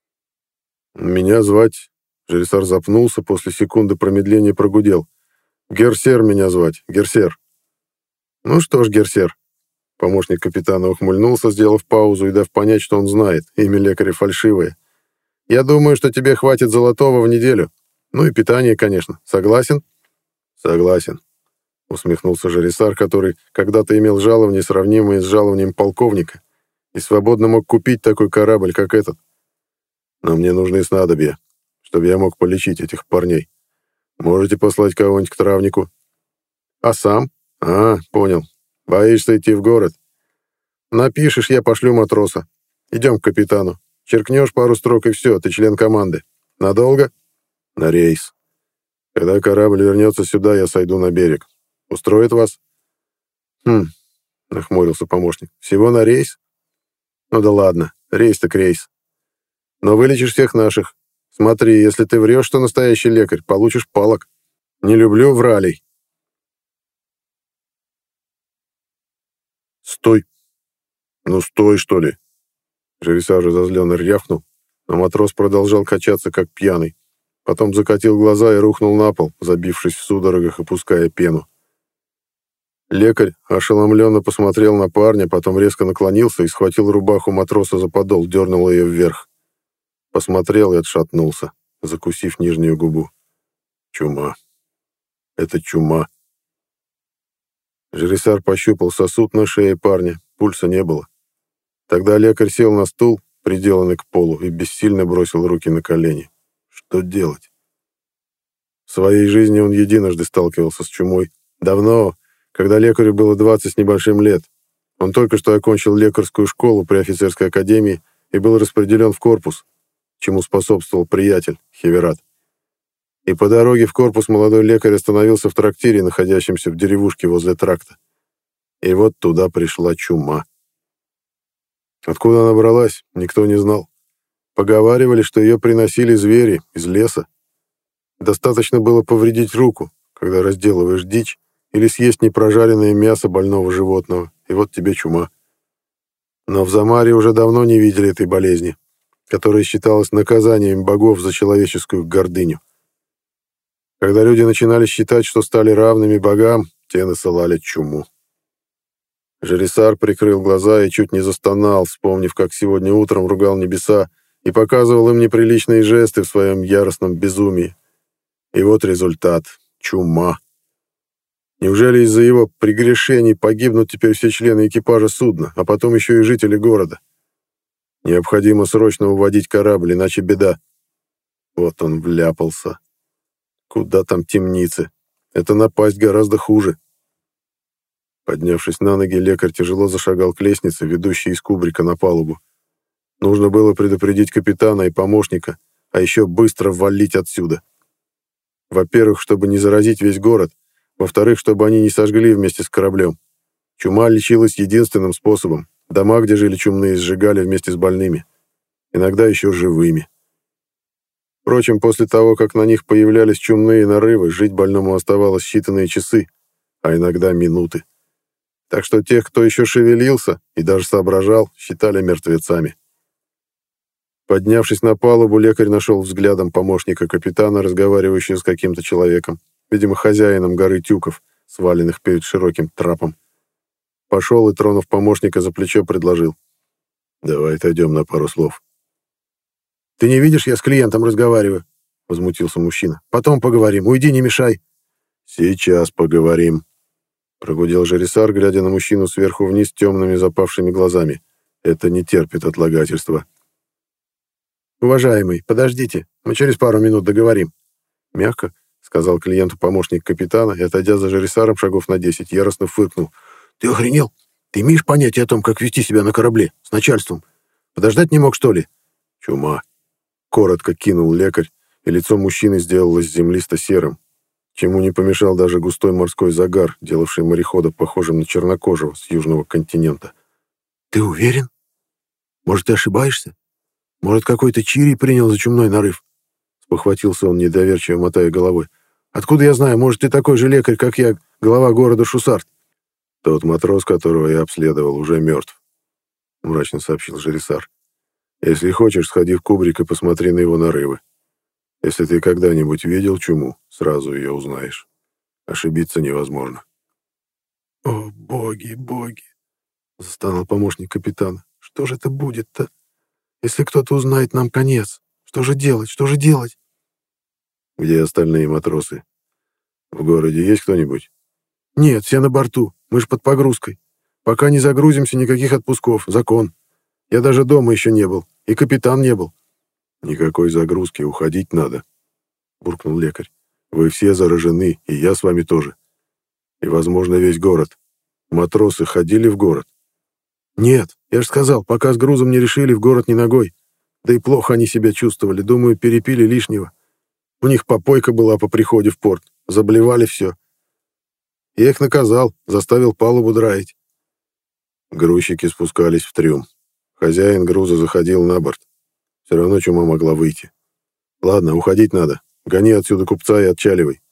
«Меня звать...» Жарисар запнулся, после секунды промедления прогудел. «Герсер меня звать, Герсер». «Ну что ж, Герсер». Помощник капитана ухмыльнулся, сделав паузу и дав понять, что он знает, имя лекаря фальшивое. «Я думаю, что тебе хватит золотого в неделю. Ну и питание, конечно. Согласен?» «Согласен», — усмехнулся Жарисар, который когда-то имел жалование, сравнимое с жалованием полковника, и свободно мог купить такой корабль, как этот. «Но мне нужны снадобья, чтобы я мог полечить этих парней. Можете послать кого-нибудь к травнику?» «А сам?» «А, понял. Боишься идти в город? Напишешь, я пошлю матроса. Идем к капитану. Черкнешь пару строк и все, ты член команды. Надолго?» «На рейс. Когда корабль вернется сюда, я сойду на берег. Устроит вас?» «Хм», — нахмурился помощник. «Всего на рейс? Ну да ладно, рейс так рейс. Но вылечишь всех наших. Смотри, если ты врешь, что настоящий лекарь, получишь палок. Не люблю вралей». «Стой! Ну стой, что ли!» Жарисар разозленно рявкнул, но матрос продолжал качаться, как пьяный. Потом закатил глаза и рухнул на пол, забившись в судорогах и пуская пену. Лекарь ошеломленно посмотрел на парня, потом резко наклонился и схватил рубаху матроса за подол, дернул ее вверх. Посмотрел и отшатнулся, закусив нижнюю губу. Чума. Это чума. Жарисар пощупал сосуд на шее парня, пульса не было. Тогда лекарь сел на стул, приделанный к полу, и бессильно бросил руки на колени. Что делать? В своей жизни он единожды сталкивался с чумой. Давно, когда лекарю было двадцать с небольшим лет. Он только что окончил лекарскую школу при офицерской академии и был распределен в корпус, чему способствовал приятель, Хеверат. И по дороге в корпус молодой лекарь остановился в трактире, находящемся в деревушке возле тракта. И вот туда пришла чума. Откуда она бралась, никто не знал. Поговаривали, что ее приносили звери из леса. Достаточно было повредить руку, когда разделываешь дичь, или съесть непрожаренное мясо больного животного, и вот тебе чума. Но в Замаре уже давно не видели этой болезни, которая считалась наказанием богов за человеческую гордыню. Когда люди начинали считать, что стали равными богам, те насылали чуму. Жарисар прикрыл глаза и чуть не застонал, вспомнив, как сегодня утром ругал небеса и показывал им неприличные жесты в своем яростном безумии. И вот результат — чума. Неужели из-за его прегрешений погибнут теперь все члены экипажа судна, а потом еще и жители города? Необходимо срочно уводить корабль, иначе беда. Вот он вляпался. Куда там темницы? Это напасть гораздо хуже. Поднявшись на ноги, лекарь тяжело зашагал к лестнице, ведущей из кубрика на палубу. Нужно было предупредить капитана и помощника, а еще быстро валить отсюда. Во-первых, чтобы не заразить весь город. Во-вторых, чтобы они не сожгли вместе с кораблем. Чума лечилась единственным способом. Дома, где жили чумные, сжигали вместе с больными. Иногда еще живыми. Впрочем, после того, как на них появлялись чумные нарывы, жить больному оставалось считанные часы. а иногда минуты. Так что тех, кто еще шевелился и даже соображал, считали мертвецами. Поднявшись на палубу, лекарь нашел взглядом помощника капитана, разговаривающего с каким-то человеком, видимо, хозяином горы тюков, сваленных перед широким трапом. Пошел и, тронув помощника за плечо, предложил: «Давай отойдем на пару слов». «Ты не видишь, я с клиентом разговариваю», — возмутился мужчина. «Потом поговорим, уйди, не мешай». «Сейчас поговорим», — прогудел Жарисар, глядя на мужчину сверху вниз темными запавшими глазами. «Это не терпит отлагательства». «Уважаемый, подождите, мы через пару минут договорим», — мягко сказал клиенту помощник капитана и, отойдя за Жарисаром шагов на десять, яростно фыркнул. «Ты охренел? Ты имеешь понятие о том, как вести себя на корабле, с начальством? Подождать не мог, что ли?» «Чума», — коротко кинул лекарь, и лицо мужчины сделалось землисто-серым, чему не помешал даже густой морской загар, делавший морехода похожим на чернокожего с южного континента. «Ты уверен? Может, ты ошибаешься? Может, какой-то чирий принял за чумной нарыв?» Спохватился он, недоверчиво мотая головой. «Откуда я знаю? Может, ты такой же лекарь, как я, глава города Шусарт?» «Тот матрос, которого я обследовал, уже мертв», — мрачно сообщил Жарисар. «Если хочешь, сходи в кубрик и посмотри на его нарывы. Если ты когда-нибудь видел чуму, сразу ее узнаешь. Ошибиться невозможно». «О, боги, боги!» — застонал помощник капитана. «Что же это будет-то? Если кто-то узнает, нам конец. Что же делать? Что же делать?» «Где остальные матросы? В городе есть кто-нибудь?» «Нет, все на борту. Мы ж под погрузкой. Пока не загрузимся, никаких отпусков. Закон. Я даже дома еще не был. И капитан не был». «Никакой загрузки, уходить надо», — буркнул лекарь. «Вы все заражены, и я с вами тоже. И, возможно, весь город. Матросы ходили в город?» «Нет, я же сказал, пока с грузом не решили, в город ни ногой. Да и плохо они себя чувствовали, думаю, перепили лишнего. У них попойка была по приходе в порт, заблевали все. Я их наказал, заставил палубу драить». Грузчики спускались в трюм. Хозяин груза заходил на борт. Все равно чума могла выйти. «Ладно, уходить надо. Гони отсюда купца и отчаливай».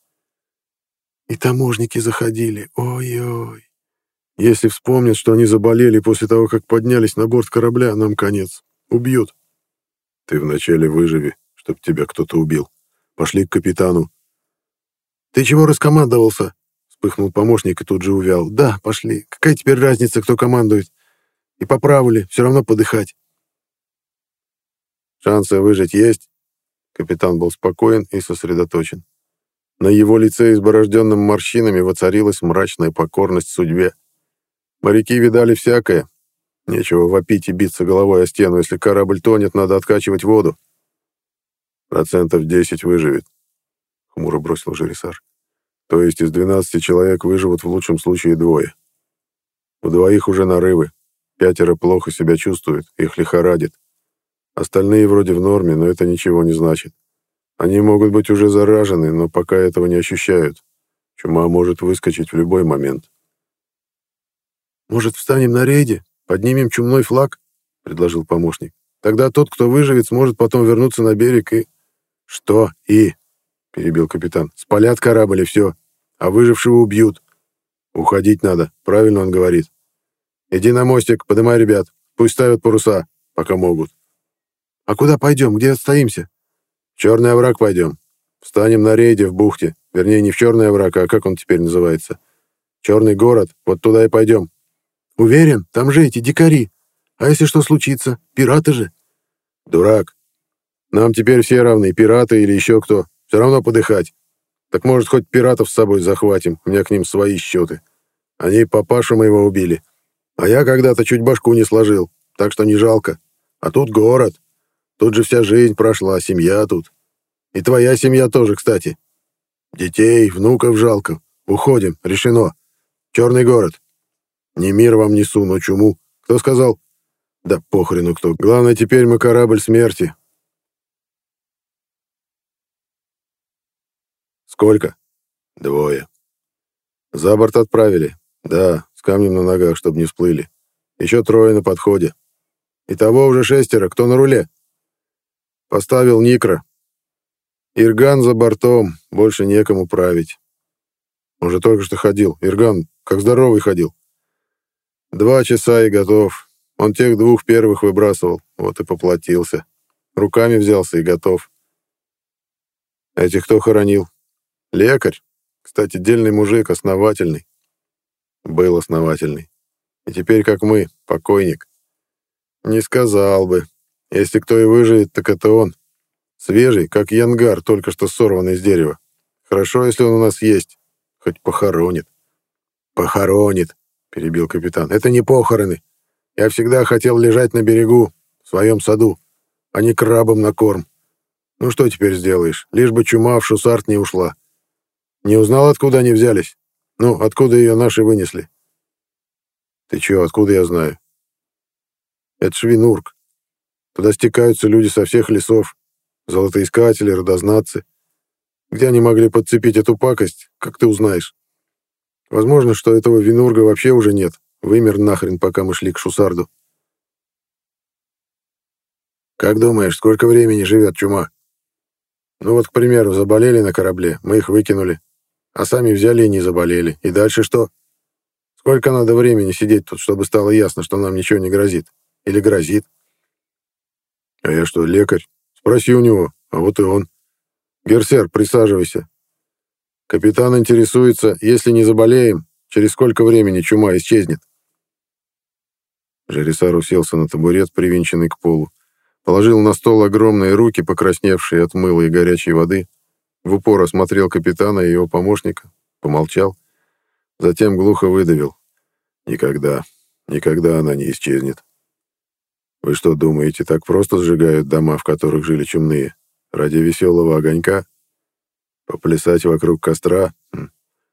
«И таможники заходили. Ой-ой. Если вспомнят, что они заболели после того, как поднялись на борт корабля, нам конец. Убьют». «Ты вначале выживи, чтоб тебя кто-то убил. Пошли к капитану». «Ты чего раскомандовался?» — вспыхнул помощник и тут же увял. «Да, пошли. Какая теперь разница, кто командует? И по праву ли, все равно подыхать». «Шансы выжить есть?» Капитан был спокоен и сосредоточен. На его лице, изборожденном морщинами, воцарилась мрачная покорность судьбе. Моряки видали всякое. Нечего вопить и биться головой о стену. Если корабль тонет, надо откачивать воду. «Процентов десять выживет», — хмуро бросил Жарисар. «То есть из двенадцати человек выживут в лучшем случае двое. У двоих уже нарывы. Пятеро плохо себя чувствуют, их лихорадит. Остальные вроде в норме, но это ничего не значит. Они могут быть уже заражены, но пока этого не ощущают. Чума может выскочить в любой момент». «Может, встанем на рейде, поднимем чумной флаг?» — предложил помощник. «Тогда тот, кто выживет, сможет потом вернуться на берег и...» «Что «и»?» — перебил капитан. «Спалят корабль и все, а выжившего убьют. Уходить надо, правильно он говорит. Иди на мостик, подымай ребят, пусть ставят паруса, пока могут». «А куда пойдем, где отстоимся?» «В Черный овраг пойдем. Встанем на рейде в бухте. Вернее, не в Черный овраг, а как он теперь называется? Черный город, вот туда и пойдем». «Уверен, там же эти дикари. А если что случится? Пираты же». «Дурак. Нам теперь все равны, пираты или еще кто. Все равно подыхать. Так может, хоть пиратов с собой захватим, у меня к ним свои счеты. Они папашу моего убили. А я когда-то чуть башку не сложил, так что не жалко. А тут город. Тут же вся жизнь прошла, семья тут. И твоя семья тоже, кстати. Детей, внуков жалко. Уходим, решено. Черный город. Не мир вам несу, но чуму. Кто сказал? Да похрену кто. Главное, теперь мы корабль смерти». «Сколько?» «Двое». «За борт отправили?» «Да, с камнем на ногах, чтобы не всплыли. Еще трое на подходе. Итого уже шестеро. Кто на руле?» «Поставил Никра. Ирган за бортом, больше некому править». Он же только что ходил. Ирган, как здоровый ходил. Два часа и готов. Он тех двух первых выбрасывал. Вот и поплатился. Руками взялся и готов. Этих кто хоронил? Лекарь. Кстати, дельный мужик, основательный. Был основательный. И теперь, как мы, покойник. Не сказал бы. Если кто и выживет, так это он. Свежий, как янгар, только что сорванный с дерева. Хорошо, если он у нас есть. Хоть похоронит. Похоронит, перебил капитан. Это не похороны. Я всегда хотел лежать на берегу, в своем саду, а не крабом на корм. Ну что теперь сделаешь? Лишь бы чума в Шусарт не ушла. Не узнал, откуда они взялись? Ну, откуда ее наши вынесли? Ты чё, откуда я знаю? Это ж Винург. Туда стекаются люди со всех лесов. Золотоискатели, родознатцы. Где они могли подцепить эту пакость, как ты узнаешь? Возможно, что этого Винурга вообще уже нет. Вымер нахрен, пока мы шли к Шусарду. Как думаешь, сколько времени живет чума? Ну вот, к примеру, заболели на корабле, мы их выкинули. А сами взяли и не заболели. И дальше что? Сколько надо времени сидеть тут, чтобы стало ясно, что нам ничего не грозит? Или грозит? А я что, лекарь? Спроси у него. А вот и он. Герсер, присаживайся. Капитан интересуется, если не заболеем, через сколько времени чума исчезнет? Жарисар уселся на табурет, привинченный к полу. Положил на стол огромные руки, покрасневшие от мыла и горячей воды. В упор осмотрел капитана и его помощника. Помолчал. Затем глухо выдавил. Никогда, никогда она не исчезнет. Вы что, думаете, так просто сжигают дома, в которых жили чумные? Ради веселого огонька? Поплясать вокруг костра? Хм.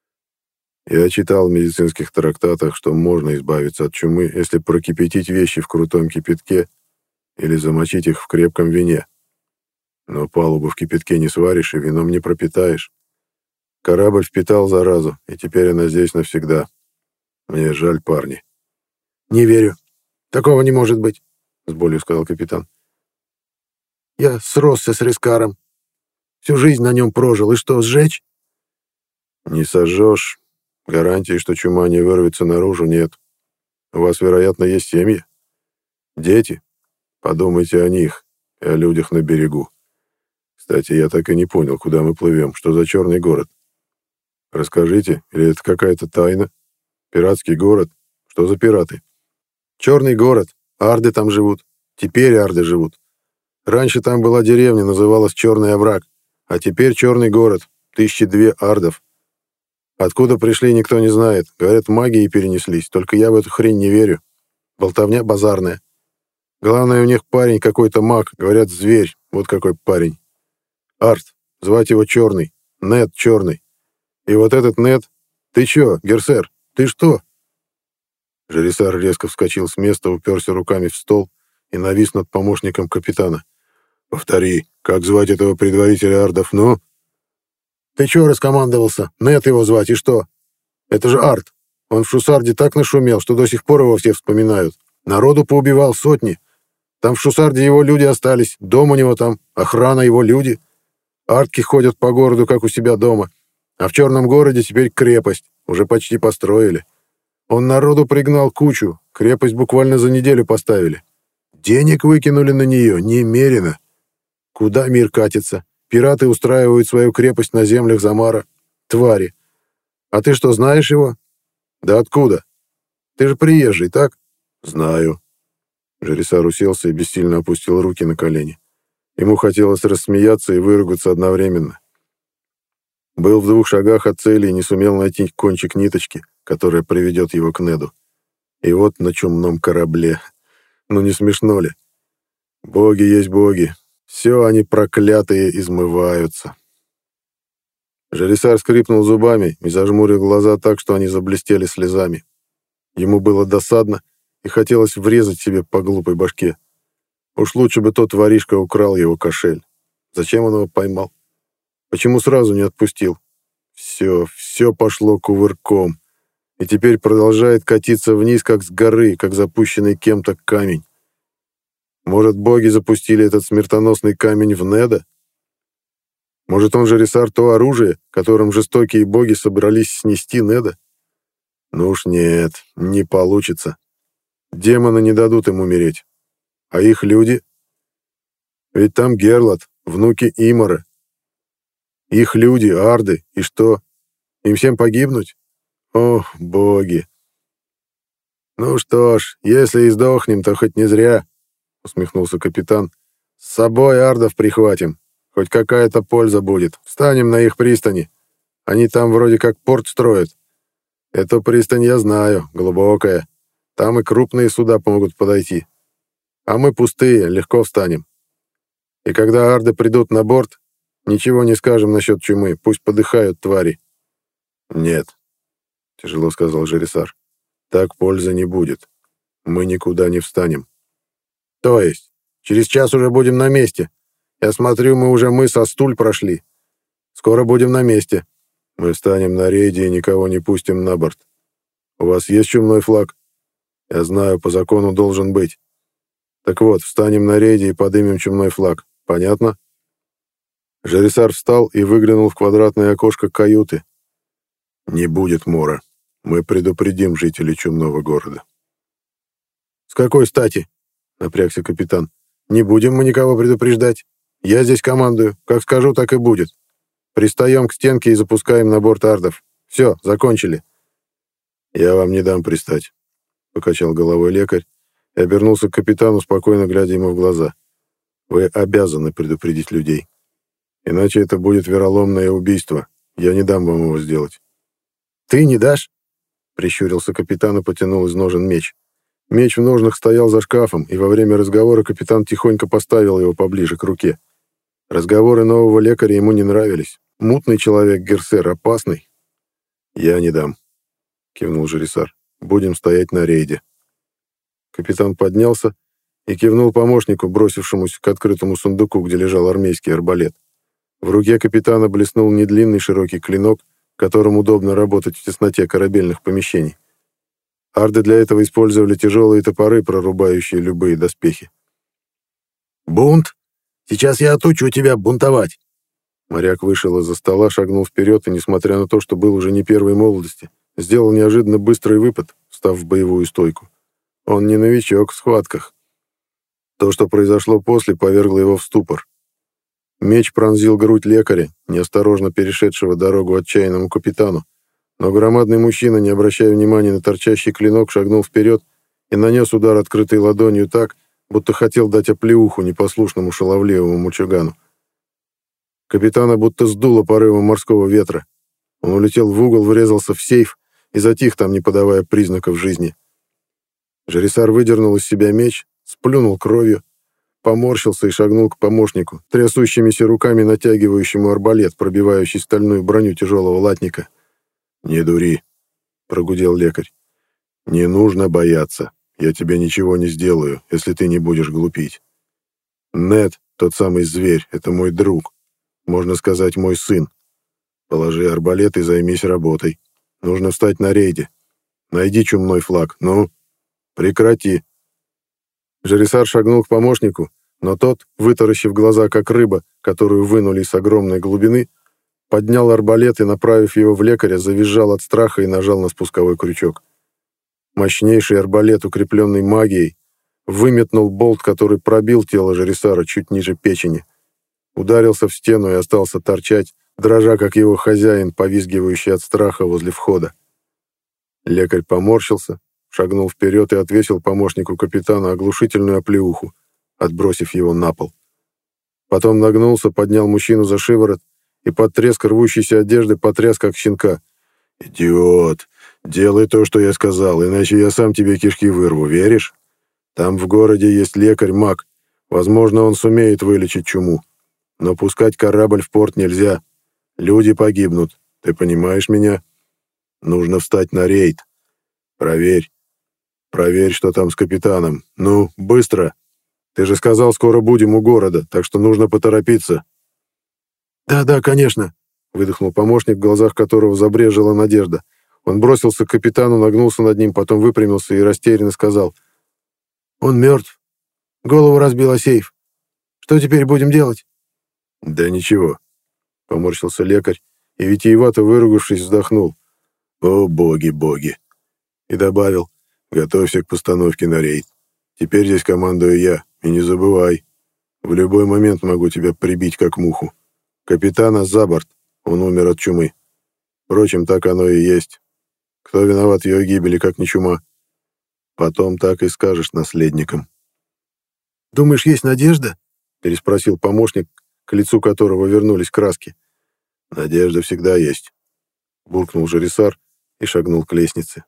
Я читал в медицинских трактатах, что можно избавиться от чумы, если прокипятить вещи в крутом кипятке или замочить их в крепком вине. Но палубу в кипятке не сваришь и вином не пропитаешь. Корабль впитал заразу, и теперь она здесь навсегда. Мне жаль, парни. Не верю. Такого не может быть, с болью сказал капитан. Я сросся с Рискаром. Всю жизнь на нем прожил. И что, сжечь? Не сожжешь. Гарантии, что чума не вырвется наружу, нет. У вас, вероятно, есть семьи. Дети. Подумайте о них и о людях на берегу. Кстати, я так и не понял, куда мы плывем. Что за черный город? Расскажите, или это какая-то тайна? Пиратский город? Что за пираты? Черный город. Арды там живут. Теперь арды живут. Раньше там была деревня, называлась Черный овраг. А теперь черный город. Тысячи две ардов. Откуда пришли, никто не знает. Говорят, магией перенеслись. Только я в эту хрень не верю. Болтовня базарная. Главное, у них парень какой-то маг. Говорят, зверь. Вот какой парень. Арт. Звать его Черный. Нед Черный. И вот этот Нед... Ты чё, Герсер? Ты что? Жарисар резко вскочил с места, уперся руками в стол и навис над помощником капитана. «Повтори, как звать этого предводителя ардов, ну?» «Ты чё раскомандовался? Нед его звать, и что? Это же Арт. Он в Шусарде так нашумел, что до сих пор его все вспоминают. Народу поубивал сотни. Там в Шусарде его люди остались, дом у него там, охрана его люди. Артки ходят по городу, как у себя дома. А в Черном городе теперь крепость, уже почти построили. Он народу пригнал кучу, крепость буквально за неделю поставили. Денег выкинули на нее немерено. Куда мир катится? Пираты устраивают свою крепость на землях Замара. Твари. А ты что, знаешь его? Да откуда? Ты же приезжий, так? Знаю. Жарисар уселся и бессильно опустил руки на колени. Ему хотелось рассмеяться и выругаться одновременно. Был в двух шагах от цели и не сумел найти кончик ниточки, которая приведет его к Неду. И вот на чумном корабле. Ну не смешно ли? Боги есть боги. Все они проклятые измываются. Жарисар скрипнул зубами и зажмурил глаза так, что они заблестели слезами. Ему было досадно и хотелось врезать себе по глупой башке. Уж лучше бы тот воришка украл его кошель. Зачем он его поймал? Почему сразу не отпустил? Все, все пошло кувырком. И теперь продолжает катиться вниз, как с горы, как запущенный кем-то камень. Может, боги запустили этот смертоносный камень в Неда? Может, он Жересар то оружие, которым жестокие боги собрались снести Неда? Ну уж нет, не получится. Демоны не дадут им умереть. А их люди? Ведь там Герлот, внуки Имара. Их люди, арды, и что? Им всем погибнуть? Ох, боги! Ну что ж, если и сдохнем, то хоть не зря, усмехнулся капитан. С собой ардов прихватим. Хоть какая-то польза будет. Встанем на их пристани. Они там вроде как порт строят. Эту пристань я знаю, глубокая. Там и крупные суда помогут подойти. А мы пустые, легко встанем. И когда арды придут на борт, ничего не скажем насчет чумы, пусть подыхают твари. Нет, тяжело сказал Жересар. Так пользы не будет. Мы никуда не встанем. То есть, через час уже будем на месте. Я смотрю, мы уже мыс Астуль прошли. Скоро будем на месте. Мы встанем на рейде и никого не пустим на борт. У вас есть чумной флаг? Я знаю, по закону должен быть. Так вот, встанем на рейде и подымем чумной флаг. Понятно? Жересар встал и выглянул в квадратное окошко каюты. Не будет мора. Мы предупредим жителей чумного города. С какой стати? Напрягся капитан. Не будем мы никого предупреждать. Я здесь командую. Как скажу, так и будет. Пристаем к стенке и запускаем на борт ардов. Все, закончили. Я вам не дам пристать, покачал головой лекарь и обернулся к капитану, спокойно глядя ему в глаза. Вы обязаны предупредить людей. Иначе это будет вероломное убийство. Я не дам вам его сделать. Ты не дашь? Прищурился капитан и потянул из ножен меч. Меч в ножнах стоял за шкафом, и во время разговора капитан тихонько поставил его поближе к руке. Разговоры нового лекаря ему не нравились. Мутный человек Герсер, опасный. Я не дам, кивнул Жересар. Будем стоять на рейде. Капитан поднялся и кивнул помощнику, бросившемуся к открытому сундуку, где лежал армейский арбалет. В руке капитана блеснул недлинный широкий клинок, которым удобно работать в тесноте корабельных помещений. Арды для этого использовали тяжелые топоры, прорубающие любые доспехи. «Бунт! Сейчас я отучу тебя бунтовать!» Моряк вышел из-за стола, шагнул вперед и, несмотря на то, что был уже не первой молодости, сделал неожиданно быстрый выпад, встав в боевую стойку. Он не новичок в схватках. То, что произошло после, повергло его в ступор. Меч пронзил грудь лекаря, неосторожно перешедшего дорогу отчаянному капитану, но громадный мужчина, не обращая внимания на торчащий клинок, шагнул вперед и нанес удар открытой ладонью так, будто хотел дать оплеуху непослушному шаловливому мальчугану. Капитана будто сдуло порывом морского ветра. Он улетел в угол, врезался в сейф и затих там, не подавая признаков жизни. Жересар выдернул из себя меч, сплюнул кровью, поморщился и шагнул к помощнику, трясущимися руками натягивающему арбалет, пробивающий стальную броню тяжелого латника. «Не дури», — прогудел лекарь. «Не нужно бояться. Я тебе ничего не сделаю, если ты не будешь глупить. Нед, тот самый зверь, это мой друг. Можно сказать, мой сын. Положи арбалет и займись работой. Нужно встать на рейде. Найди чумной флаг. Ну, прекрати». Жересар шагнул к помощнику, но тот, вытаращив глаза, как рыба, которую вынули с огромной глубины, поднял арбалет и, направив его в лекаря, завизжал от страха и нажал на спусковой крючок. Мощнейший арбалет, укрепленный магией, выметнул болт, который пробил тело Жересара чуть ниже печени. Ударился в стену и остался торчать, дрожа, как его хозяин, повизгивающий от страха возле входа. Лекарь поморщился, шагнул вперед и отвесил помощнику капитана оглушительную оплеуху, отбросив его на пол. Потом нагнулся, поднял мужчину за шиворот и под треск рвущейся одежды потряс, как щенка. «Идиот! Делай то, что я сказал, иначе я сам тебе кишки вырву, веришь? Там в городе есть лекарь-маг. Возможно, он сумеет вылечить чуму. Но пускать корабль в порт нельзя. Люди погибнут. Ты понимаешь меня? Нужно встать на рейд. Проверь. Проверь, что там с капитаном. Ну, быстро. Ты же сказал, скоро будем у города, так что нужно поторопиться». «Да-да, конечно», — выдохнул помощник, в глазах которого забрежила надежда. Он бросился к капитану, нагнулся над ним, потом выпрямился и растерянно сказал: «Он мертв. Голову разбил о сейф. Что теперь будем делать?» «Да ничего. — поморщился лекарь и, витиевато выругавшись, вздохнул. «О, боги, боги!» И добавил: «Готовься к постановке на рейд. Теперь здесь командую я, и не забывай, в любой момент могу тебя прибить как муху. Капитана за борт, он умер от чумы. Впрочем, так оно и есть. Кто виноват в ее гибели, как не чума? Потом так и скажешь наследникам». «Думаешь, есть надежда?» — переспросил помощник, к лицу которого вернулись краски. «Надежда всегда есть», — буркнул Жарисар и шагнул к лестнице.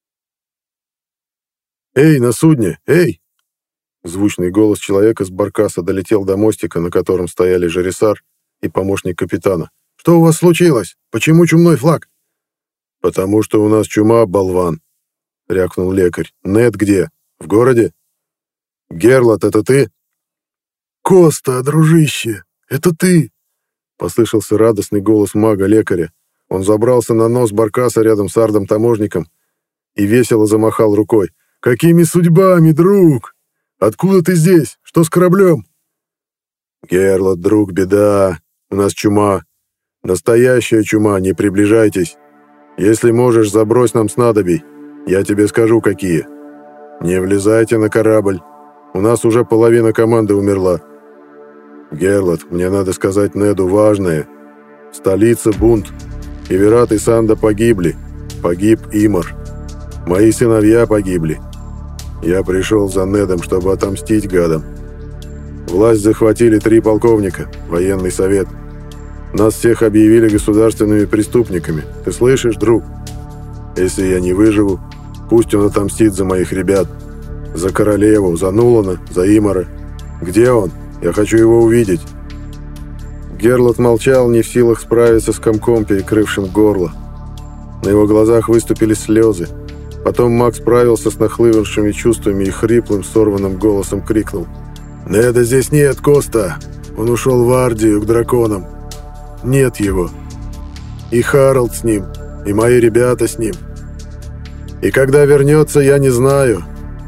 «Эй, на судне! Эй!» Звучный голос человека с баркаса долетел до мостика, на котором стояли Жарисар и помощник капитана. «Что у вас случилось? Почему чумной флаг?» «Потому что у нас чума, болван», — рявкнул лекарь. «Нед где? В городе?» «Герлот, это ты?» «Коста, дружище, это ты!» — послышался радостный голос мага-лекаря. Он забрался на нос баркаса рядом с ардом-таможником и весело замахал рукой. «Какими судьбами, друг? Откуда ты здесь? Что с кораблем?» «Герлот, друг, беда. У нас чума. Настоящая чума, не приближайтесь. Если можешь, забрось нам снадобий. Я тебе скажу, какие. Не влезайте на корабль. У нас уже половина команды умерла. Герлот, мне надо сказать Неду важное. Столица бунт. Эверат и Санда погибли. Погиб Имар. Мои сыновья погибли. Я пришел за Недом, чтобы отомстить гадам. Власть захватили три полковника, военный совет. Нас всех объявили государственными преступниками. Ты слышишь, друг? Если я не выживу, пусть он отомстит за моих ребят. За королеву, за Нулана, за Имара. Где он? Я хочу его увидеть». Герлот молчал, не в силах справиться с комком, перекрывшим горло. На его глазах выступили слезы. Потом Макс справился с нахлынувшими чувствами и хриплым, сорванным голосом крикнул: «Неда здесь нет, Коста! Он ушел в Ардию к драконам. Нет его. И Харалд с ним, и мои ребята с ним. И когда вернется, я не знаю».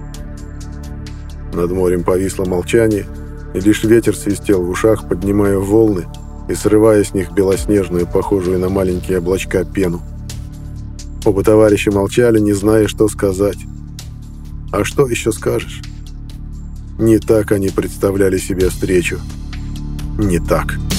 Над морем повисло молчание, и лишь ветер свистел в ушах, поднимая волны и срывая с них белоснежную, похожую на маленькие облачка, пену. Оба товарища молчали, не зная, что сказать. А что еще скажешь? Не так они представляли себе встречу. Не так.